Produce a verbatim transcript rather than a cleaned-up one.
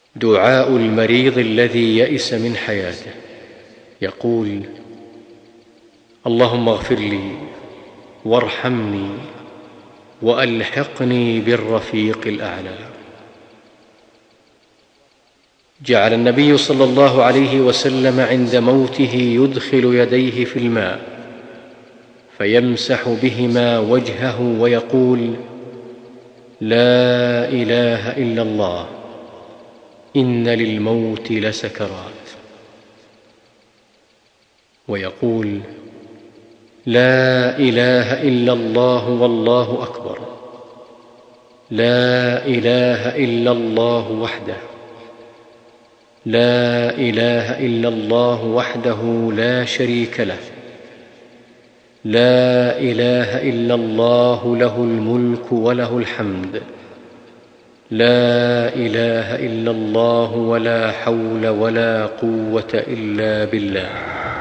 دعاء المريض الذي يئس من حياته، يقول: اللهم اغفر لي وارحمني وألحقني بالرفيق الأعلى. جعل النبي صلى الله عليه وسلم عند موته يدخل يديه في الماء فيمسح بهما وجهه ويقول: لا إله إلا الله، إن للموت لسكرات. ويقول: لا إله إلا الله والله أكبر، لا إله إلا الله وحده، لا إله إلا الله وحده لا شريك له، لا إله إلا الله له الملك وله الحمد، لا إله إلا الله ولا حول ولا قوة إلا بالله.